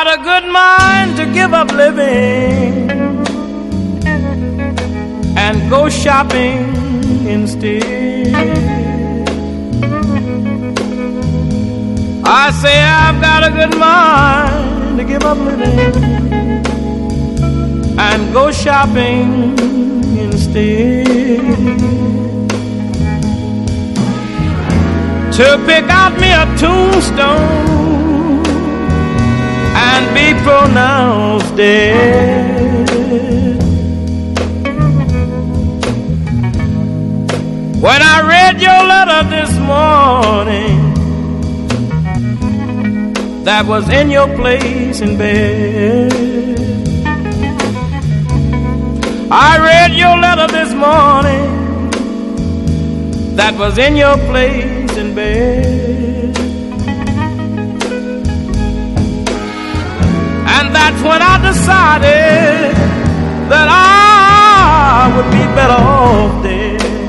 got a good mind to give up living and go shopping instead. I say I've got a good mind to give up living and go shopping instead. To pick out me a tombstone and be pronounced dead. When I read your letter this morning that was in your place in bed, I read your letter this morning that was in your place in bed. And that's when I decided that I would be better off dead.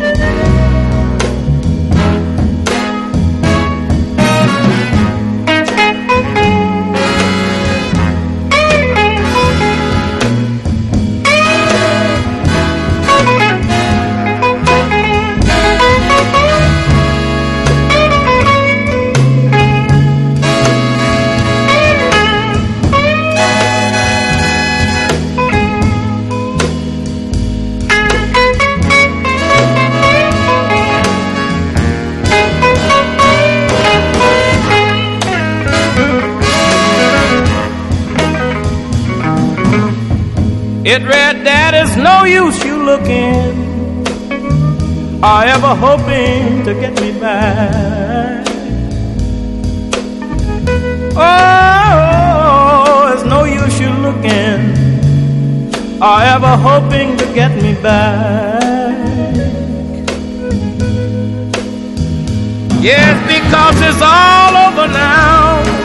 It read, "Dad, it's no use you looking or ever hoping to get me back. Oh, it's no use you looking or ever hoping to get me back. Yes, because it's all over now.